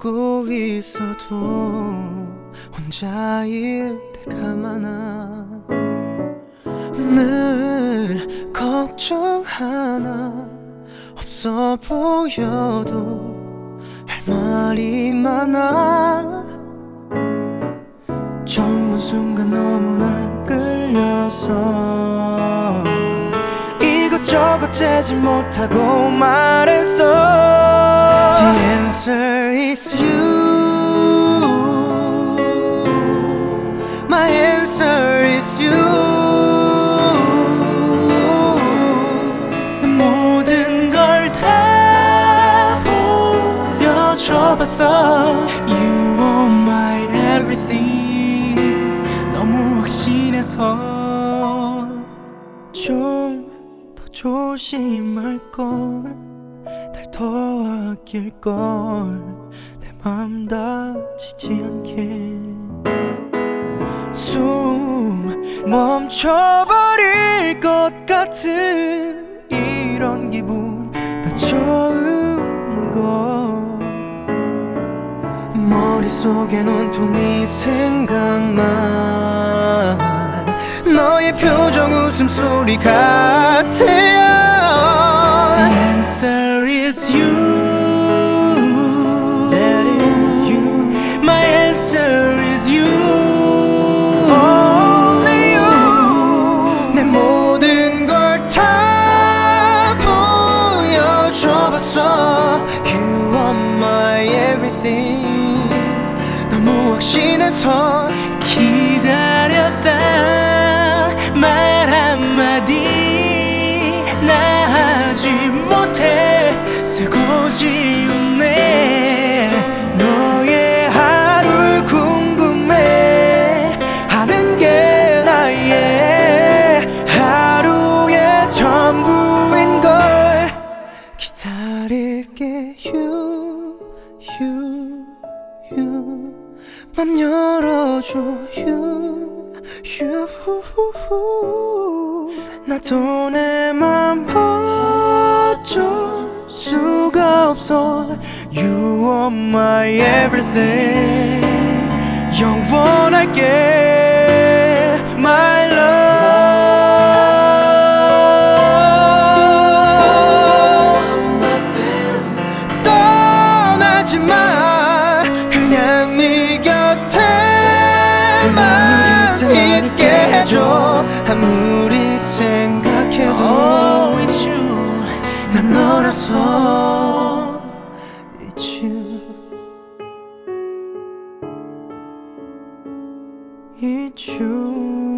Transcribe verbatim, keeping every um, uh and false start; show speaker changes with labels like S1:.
S1: 웃고 있어도 혼자일 때가 많아. 늘 걱정 하나 없어 보여도 할 말이 많아. 처음 본 순간 너무나 끌려서 이것저것 재지 못하고 말했어. The answer is you. My answer is you. 내 모든 걸 다 보여줘봤어. You are my everything. 너무 확신해서 좀 더 조심할걸, 날 더 아낄걸, 내 맘 다치지 않게. 숨 멈춰버릴 것 같은 이런 기분 나 처음인걸. 머릿속엔 온통 네 생각만, 너의 표정 웃음소리 같아요. The answer is you. That is you. My answer is you. Only you. 내 모든 걸 다 보여줘봤어. You are my everything. 너무 확신해서 기다렸다 말 한마디 나 하지 못해 쓰고 지우네. 너의 하루 궁금해 하는 게 나의 하루의 전부인걸. 기다릴게 you you you. 맘 열어줘 you you. 나도 내 맘 어쩔 수가 없어. You are my everything. 영원할게 my love. 떠나지 마. 그냥 네 곁에만 있게 해줘. 아무리 생각해도 oh, it's you. 난 너라서 it's you. It's you.